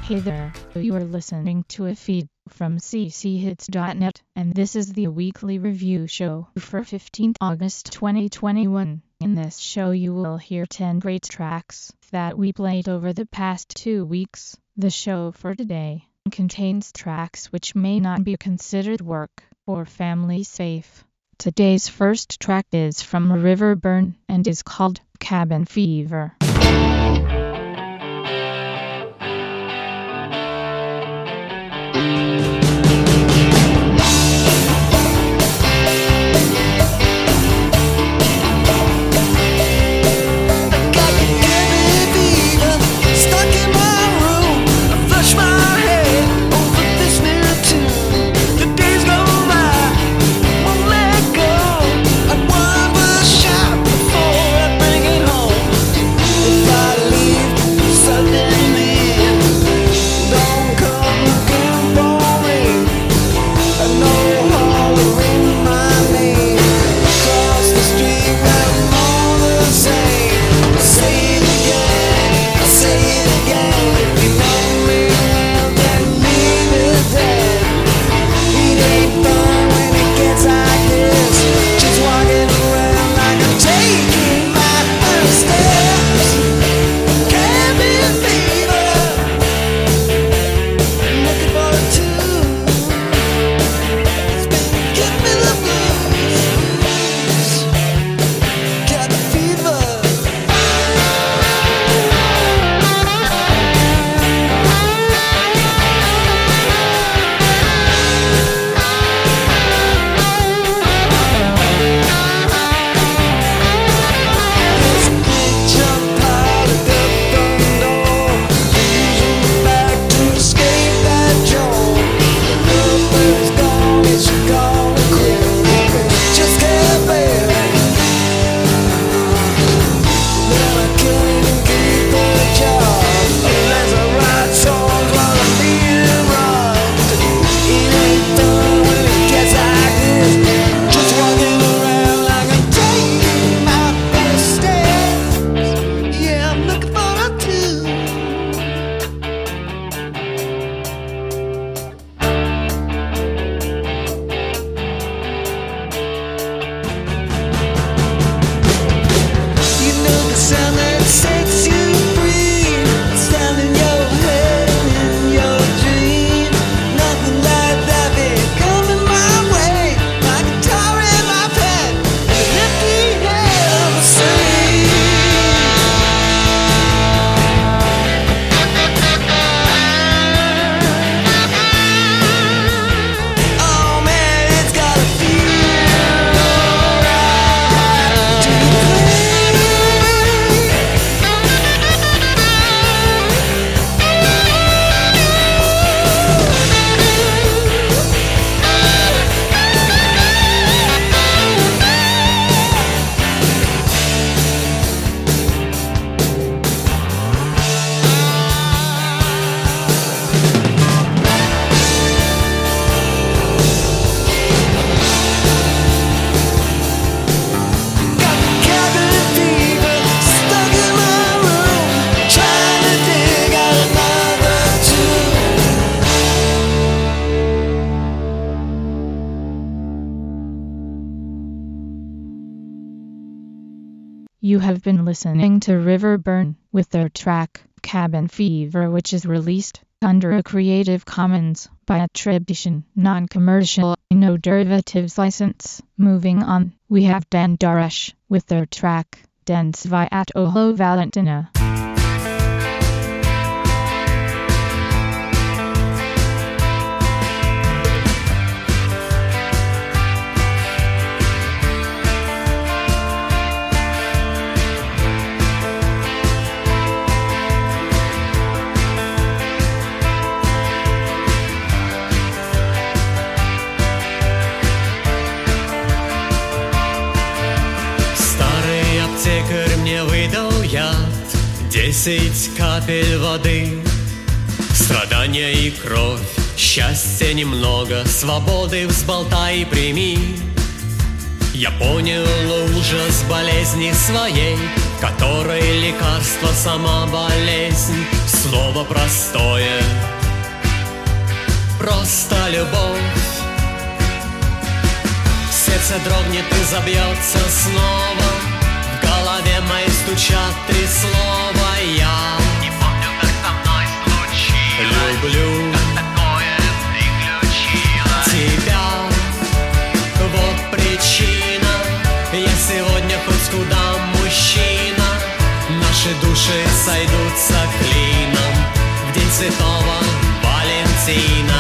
Hey there, you are listening to a feed from cchits.net, and this is the weekly review show for 15th August 2021. In this show you will hear 10 great tracks that we played over the past 2 weeks. The show for today contains tracks which may not be considered work or family safe. Today's first track is from Riverburn and is called Cabin Fever. You have been listening to Riverburn with their track Cabin Fever, which is released under a Creative Commons by attribution, non-commercial, no derivatives license. Moving on, we have Dan Daresh with their track Den Sviat Oho Valentina. Аптекарь мне выдал яд, 10 капель воды, страдания и кровь, счастья немного, свободы взболтай и прими. Я понял ужас болезни своей, в которой лекарство сама болезнь. Слово простое, просто любовь. Сердце дрогнет и забьется снова, в голове моей стучат три слова. Я не помню, как со мной случилось, люблю, как такое приключилось тебя. Вот причина, я сегодня хоть куда мужчина. Наши души сойдутся клином в день Святого Валентина.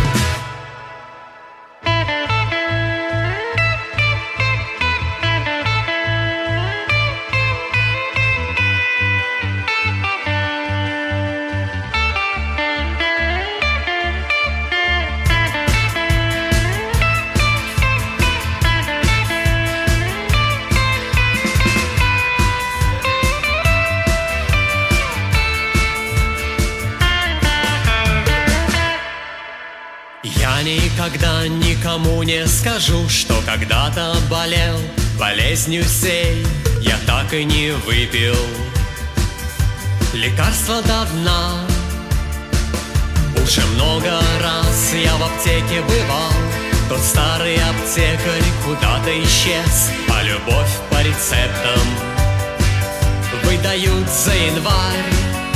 Никогда никому не скажу, что когда-то болел болезнью сей. Я так и не выпил лекарства до дна. Уже много раз я в аптеке бывал. Тот старый аптекарь куда-то исчез, а любовь по рецептам выдают за январь.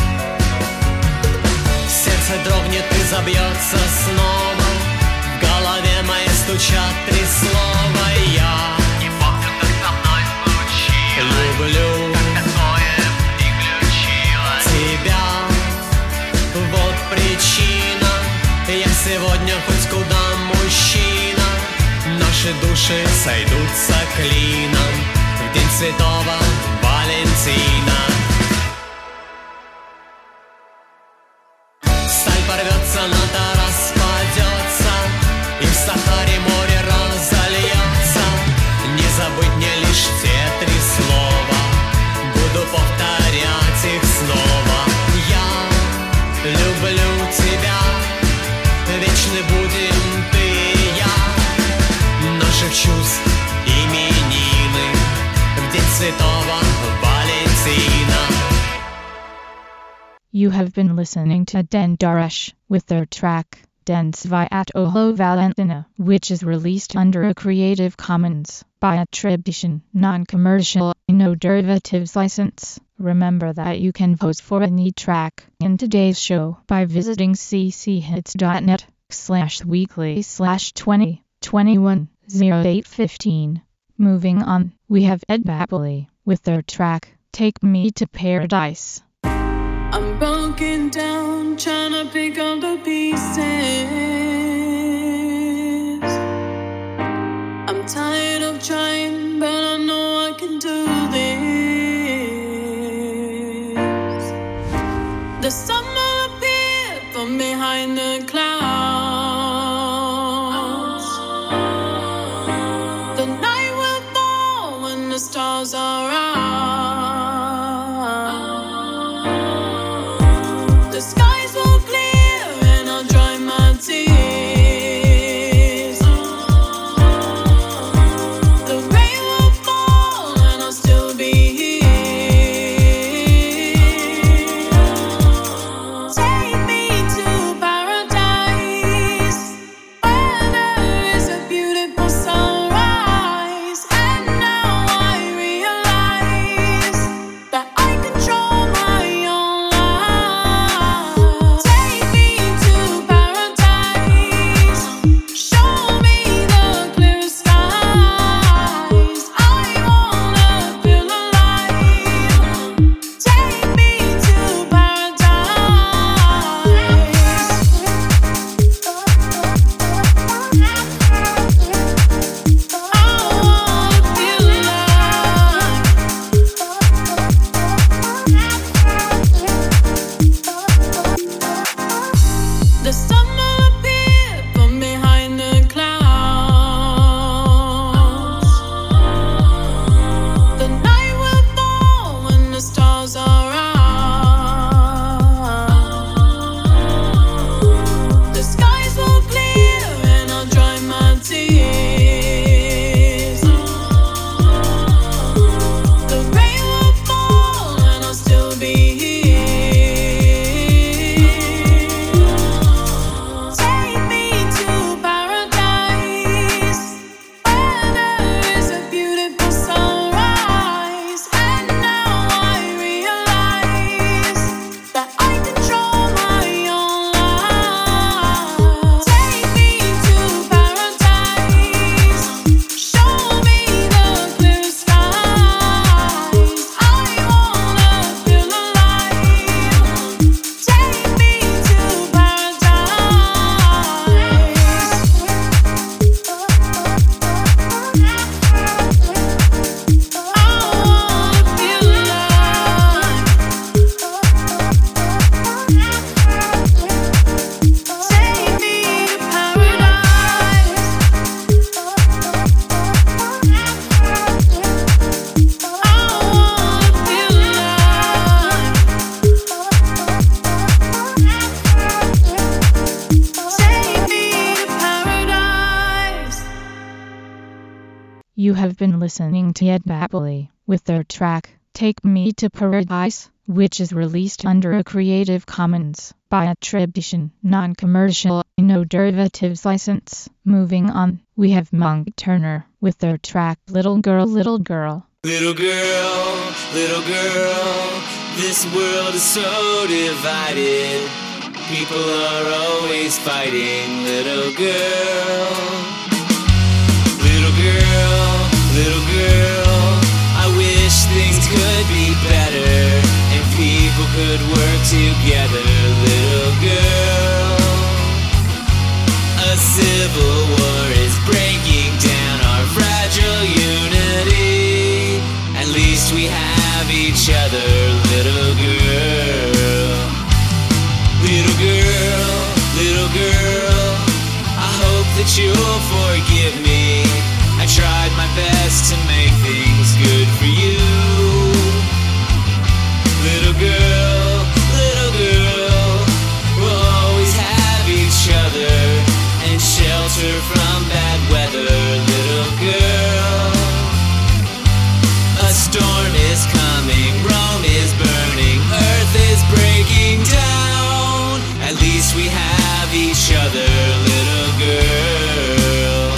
Сердце дрогнет и забьется снова, в голове моей стучат три слова. Я не помню, как со мной случилось, люблю, как такое приключилось тебя. Вот причина, я сегодня хоть куда мужчина. Наши души сойдутся клином в день Святого Валентина. Сталь порвется, ната распадется, и в Сахаре море разольется. Не забыть мне лишь те три слова, буду повторять их снова. Я люблю тебя, вечны будем ты и я. Наших чувств именины в день Святого Валентина. You have been listening to Den Darash with their track Den Svatoho Valentina, which is released under a Creative Commons by attribution, non-commercial, no derivatives license. Remember that you can vote for any track in today's show by visiting cchits.net/weekly/2021-0815. Moving on, we have Ed Bapley with their track Take Me to Paradise. I'm broken down, trying to pick up the pieces. I'm tired of trying, but I know I can do this. The sun will appear from behind the clouds. The night will fall when the stars are out. The skies will clear and I'll dry my tears. The rain will fall and I'll still be here. Take me to paradise, where there is a beautiful sunrise. And now I realize that I control my own life. Take me to paradise, show me the clear skies. I wanna feel alive. Take me to the sun will appear from behind the clouds. The night will fall when the stars are out. The skies will clear and I'll dry my tears. You have been listening to Ed Bapley with their track, Take Me to Paradise, which is released under a Creative Commons by attribution, non-commercial, no derivatives license. Moving on, we have Monk Turner with their track, Little Girl, Little Girl. Little girl, this world is so divided. People are always fighting. Little girl, I wish things could be better and people could work together. Little girl, a civil war is breaking down our fragile unity. At least we have each other. Little girl, I hope that you'll forgive me. I tried my best to make things good for you. Little girl, we'll always have each other and shelter from bad weather. Little girl, a storm is coming, Rome is burning, Earth is breaking down. At least we have each other, little girl.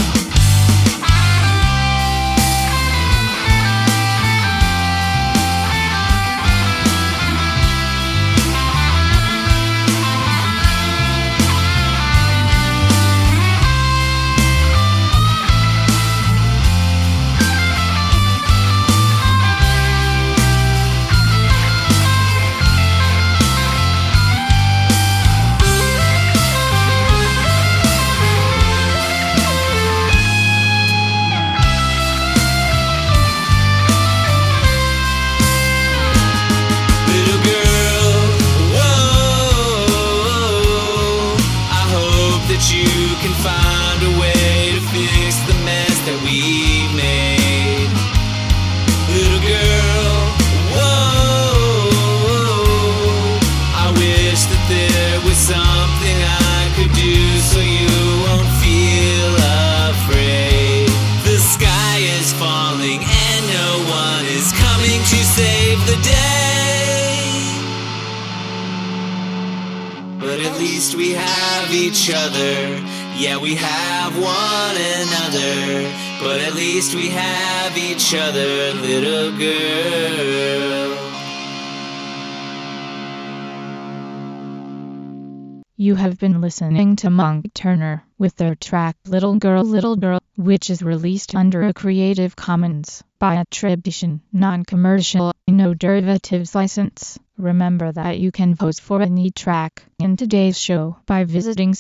We have each other, yeah, we have one another, but at least we have each other, little girl. You have been listening to Monk Turner with their track, Little Girl, which is released under a Creative Commons by attribution, non-commercial, no derivatives license. Remember that you can vote for any track in today's show by visiting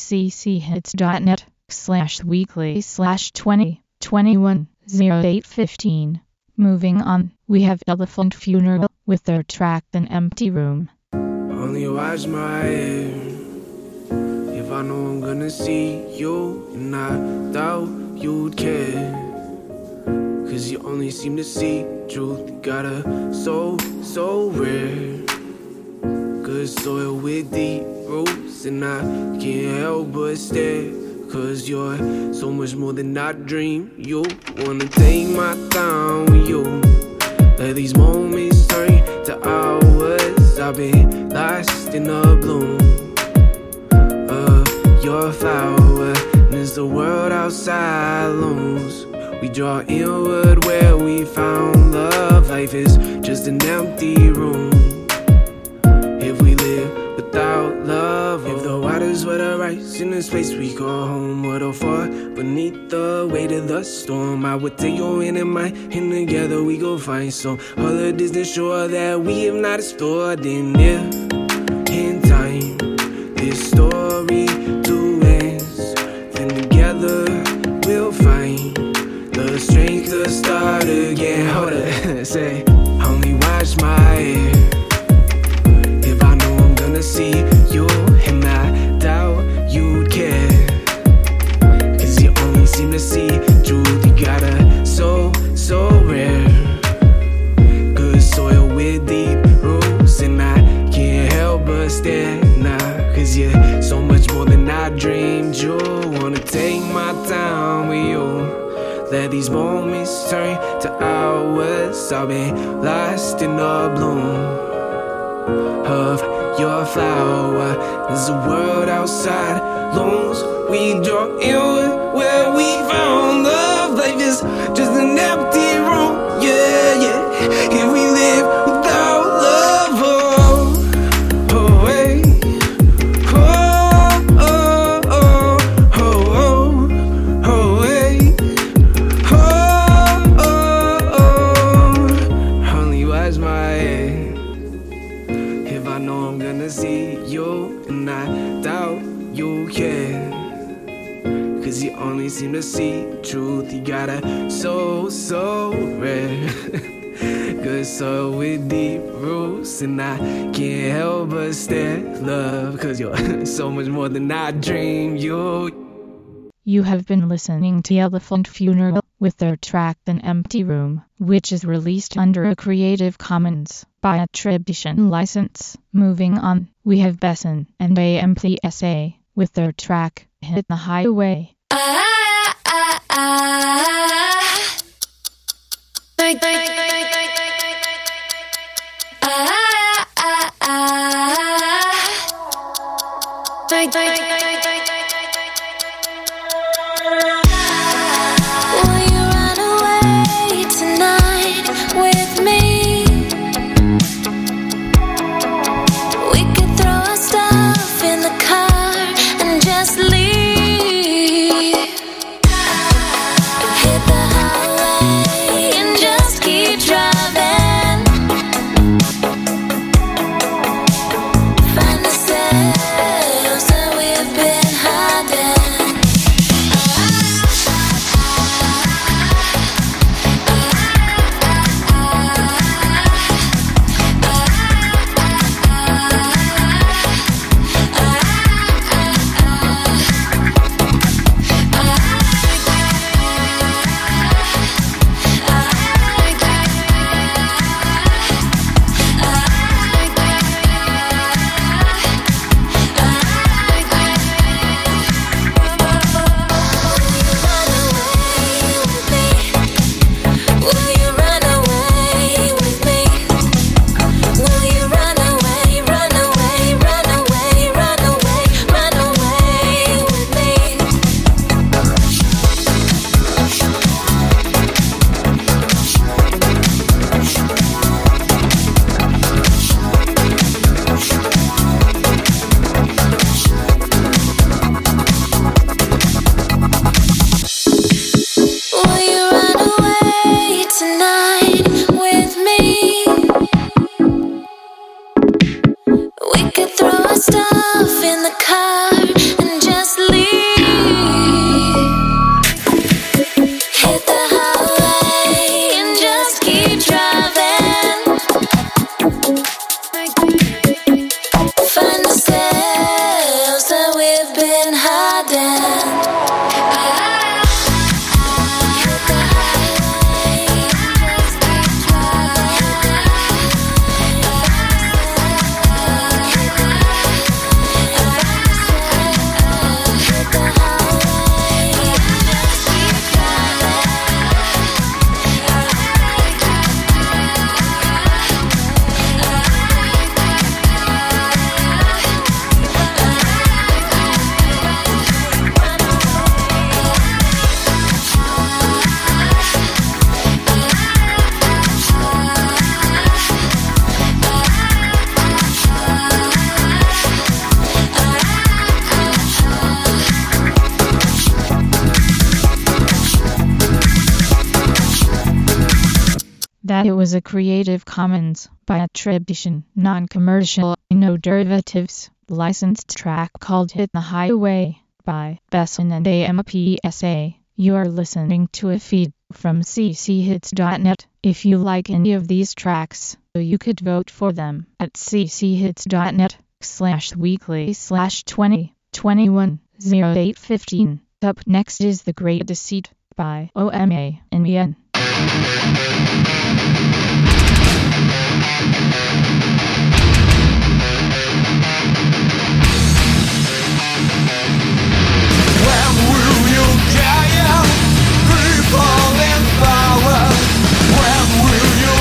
cchits.net/weekly/2021-0815. Moving on, we have Elephant Funeral with their track, An Empty Room. Only watch my head if I know I'm gonna see you, and I doubt you'd care, 'cause you only seem to see truth. You got a soul so rare, good soil with deep roots, and I can't help but stare, 'cause you're so much more than I dream. You wanna take my time with you, let these moments turn to hours. I've been lost in the bloom of your flower, and as the world outside looms, we draw inward where we found love. Life is just an empty room if we live without love. If the waters were to rise in this place we call home, would have fought beneath the weight of the storm, I would take your hand in mine, and together we go find some other distant shore that we have not explored. And if in time this story to ends, then together we'll find the strength to start again. Hold up, say, only watch my head if I know I'm gonna see you, and I doubt you'd care, 'cause you only seem to see truth. You got a soul so rare, lost. I've been lost in the bloom of your flower. There's a world outside looms. We draw in where we found love. Life is just an empty room. Yeah, yeah. Here we live without love. Oh, oh, hey. Oh, oh, oh, oh, oh, oh, hey. Oh, oh, oh. Only watch my head. If I know I'm gonna see you, and I doubt you can. Cause you only seem to see truth. You got a soul so rare. Good soul with deep roots. And I can't help but stare, love. Cause you're so much more than I dreamed you. You have been listening to Elephant Funeral with their track An Empty Room, which is released under a Creative Commons by attribution license. Moving on, we have Besson and AMPSA with their track Hit the Highway. That it was a Creative Commons by attribution, non-commercial, no derivatives, licensed track called Hit the Highway by Besson and AMPSA. You are listening to a feed from cchits.net. If you like any of these tracks, you could vote for them at cchits.net/weekly/2021-0815. Up next is The Great Deceit by OMA and Mien. When will you get people in power? When will you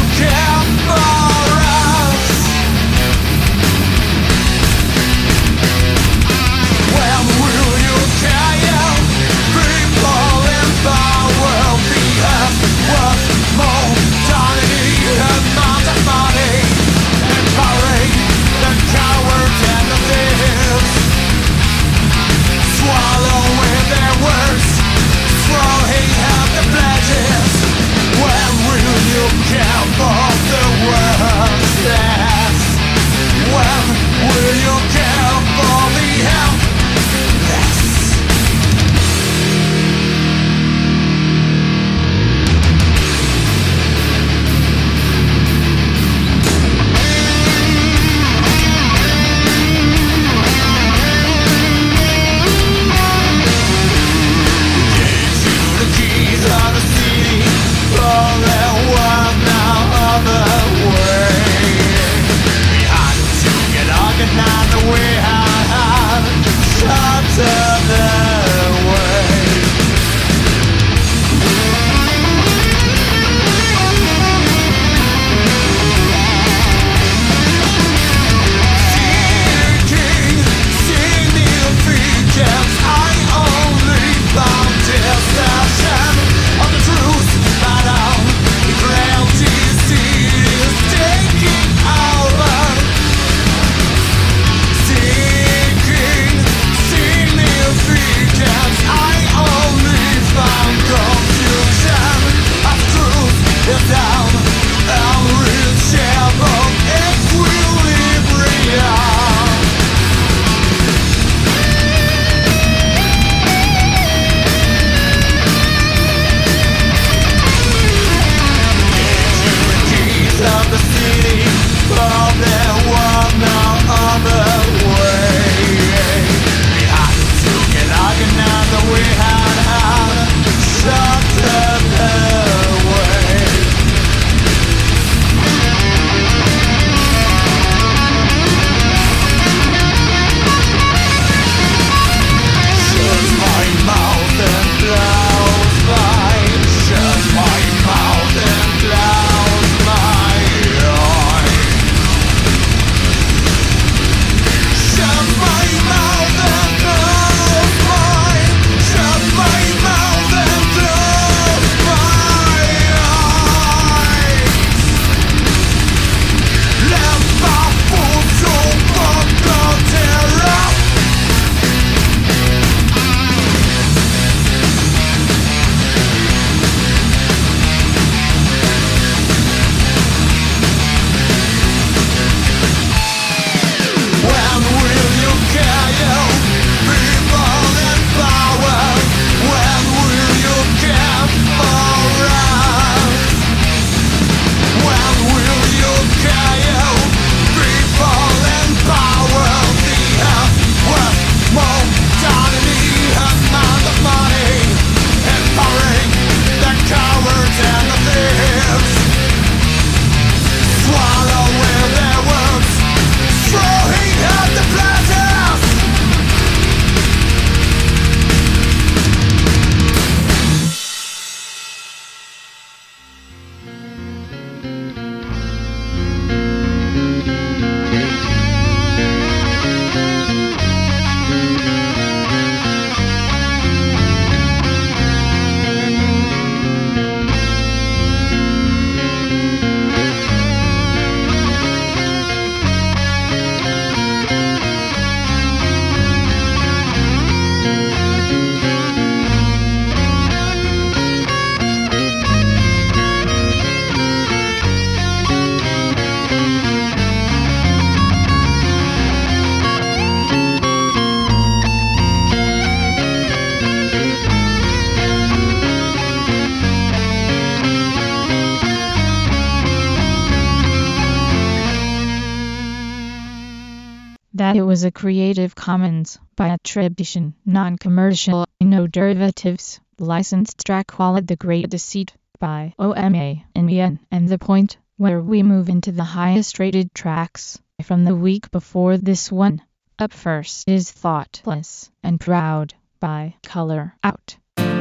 That it was a Creative Commons by attribution, non-commercial, no derivatives, licensed track called The Great Deceit by OMA and MN. And the point where we move into the highest rated tracks from the week before this one. Up first is Thoughtless and Proud by Color Out.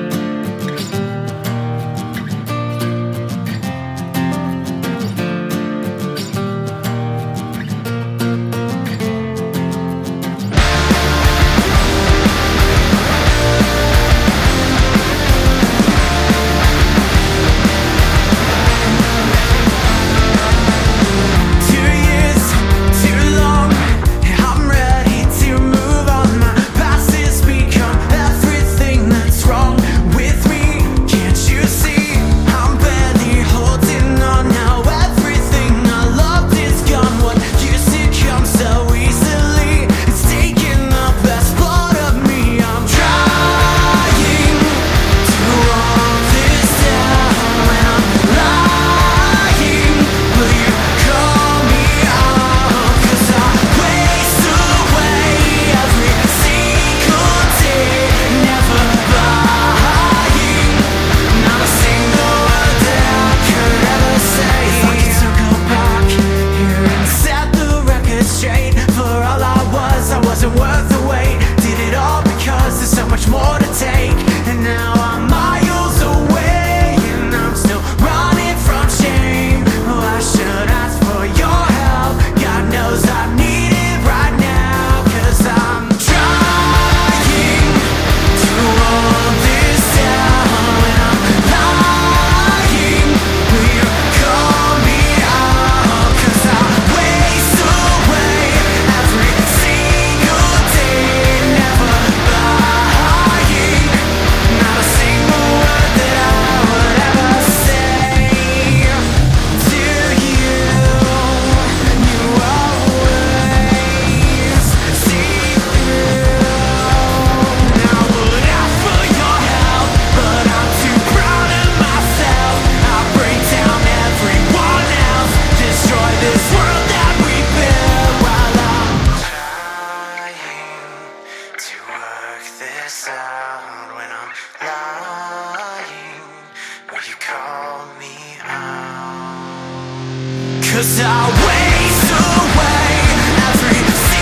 Cause I waste away every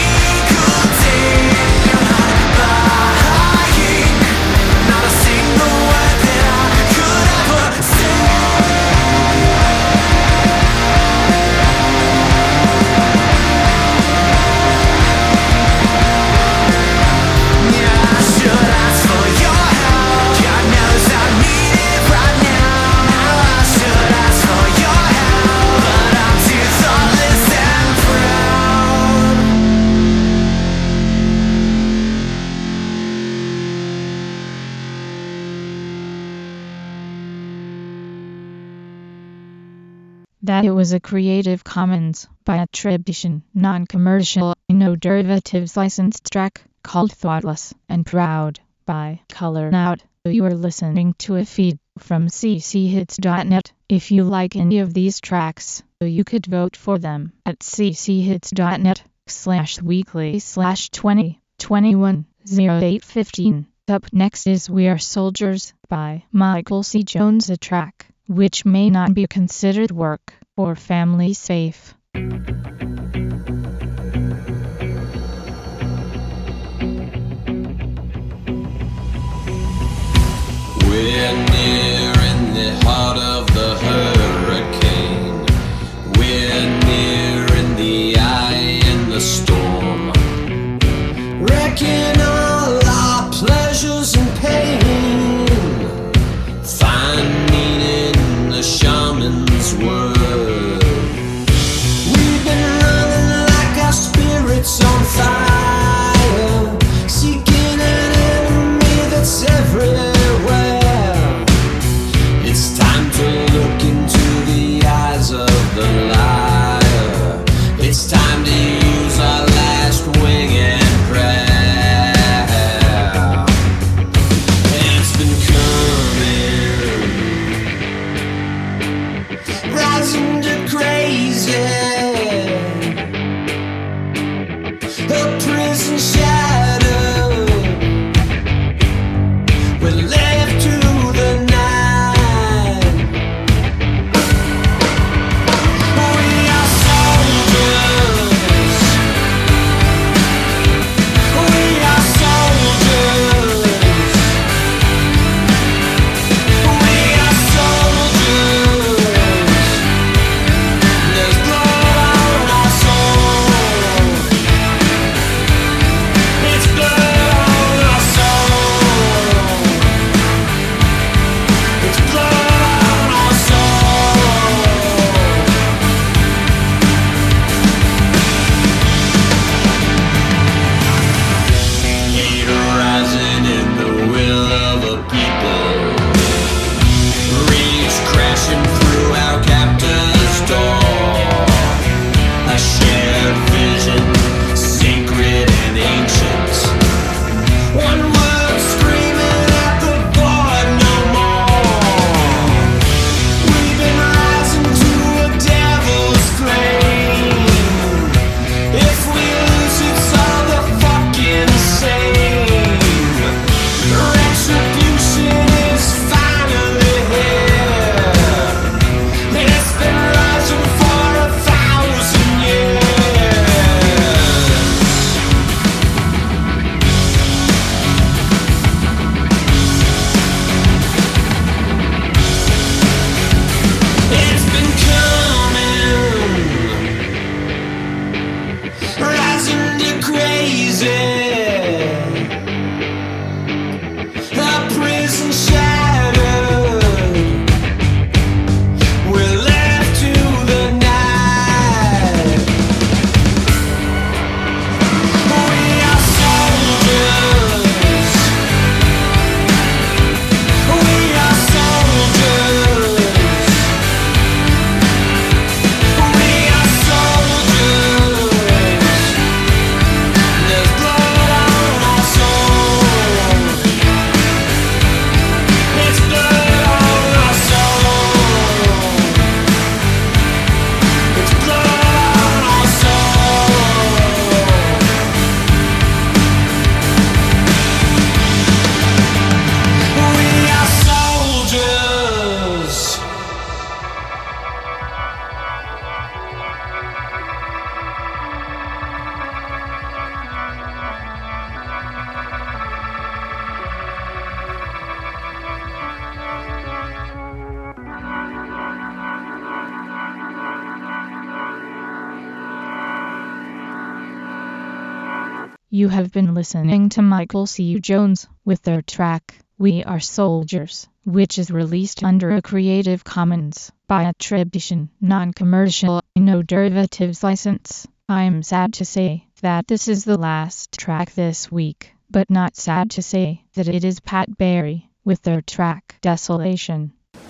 single day. I'm not buying, not a single word that I could ever say. Yeah, I should ask for your help. God knows I need it right now. Now I should ask for your help, but I'm too thoughtless and proud. That it was a Creative Commons by attribution, non-commercial, no derivatives licensed track called Thoughtless and Proud by Color Out. You are listening to a feed from cchits.net. If you like any of these tracks, you could vote for them at cchits.net/weekly/2021-0815. Up next is We Are Soldiers by Michael C. Jones, a track which may not be considered work or family safe. We're near in the heart of the hurricane. We're near in the eye in the storm. Wrecking all our pleasures and pain. Find meaning in the shaman's word. We've been running like our spirits on fire, seeking an enemy that's everywhere. It's time to look into the eyes of the liar. It's time to use our last wing and prayer. It's been coming, rising to crazy. You have been listening to Michael C. Jones with their track, We Are Soldiers, which is released under a Creative Commons by attribution, non-commercial, no derivatives license. I'm sad to say that this is the last track this week, but not sad to say that it is Pat Berry with their track, Desolation.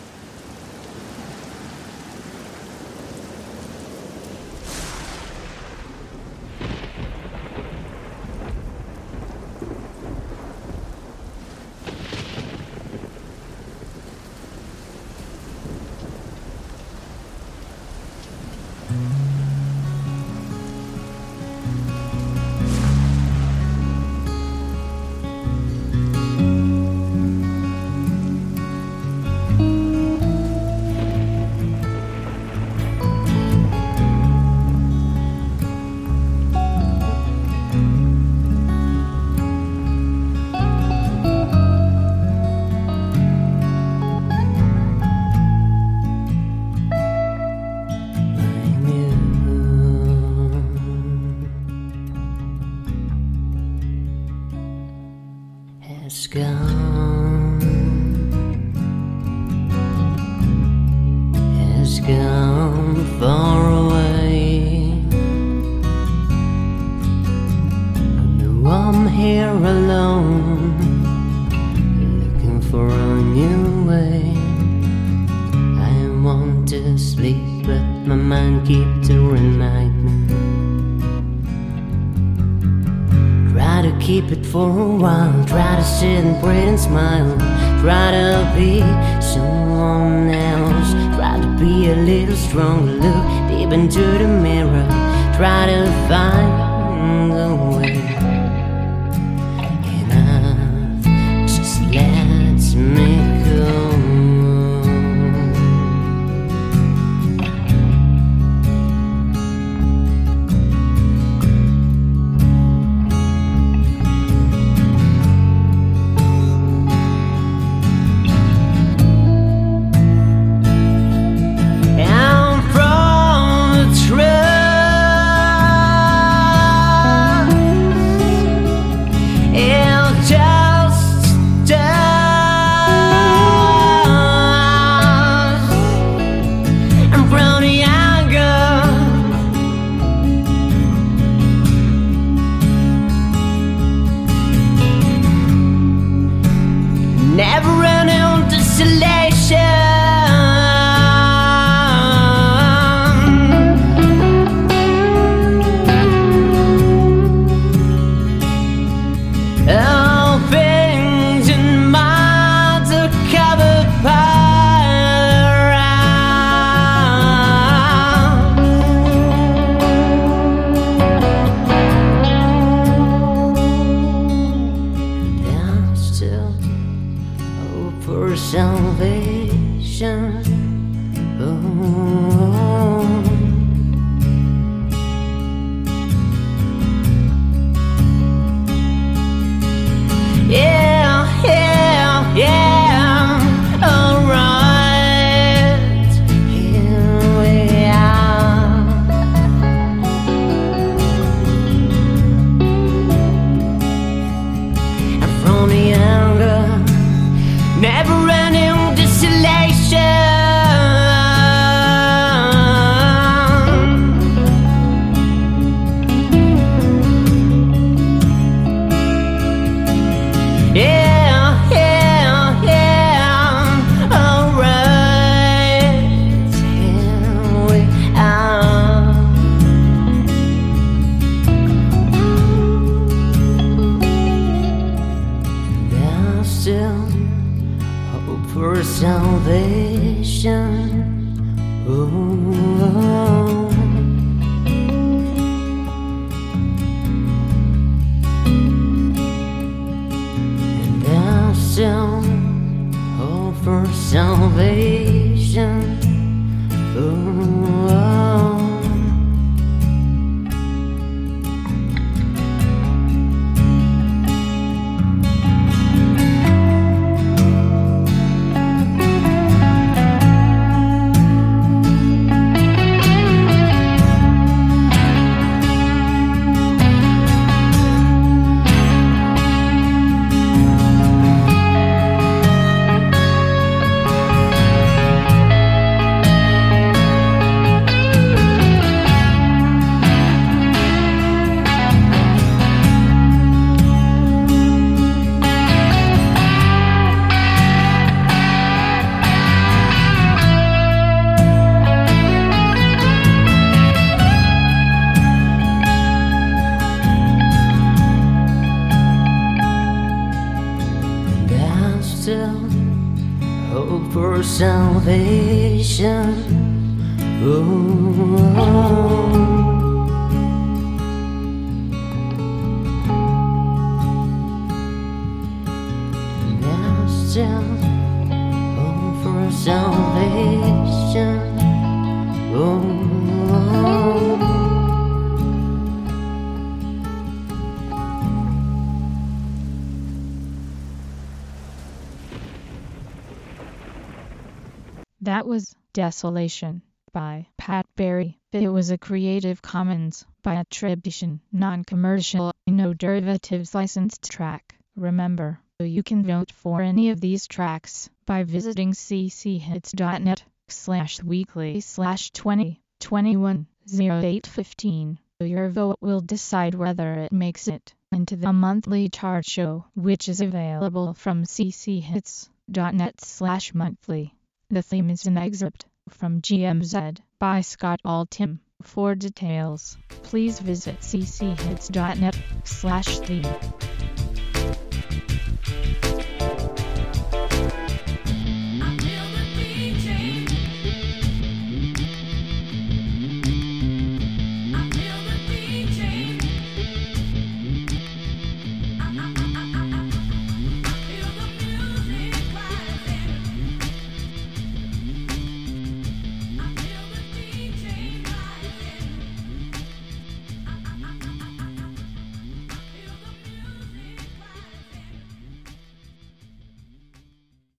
Has gone far away. Now I'm here alone, looking for a new way. I want to sleep, but my mind keeps to remind me. Try to keep it for a while, try to sit and pray and smile, try to be someone else, try to be a little stronger, look deep into the mirror, try to find a way. Enough just lets me go. for salvation. Now still home for salvation. That was Desolation by Pat Berry. It was a Creative Commons by attribution, non-commercial, no derivatives licensed track. Remember, you can vote for any of these tracks by visiting cchits.net/weekly/2021-0815. Your vote will decide whether it makes it into the monthly chart show, which is available from cchits.net/monthly. The theme is an excerpt from GMZ by Scott Altham. For details, please visit cchits.net/theme.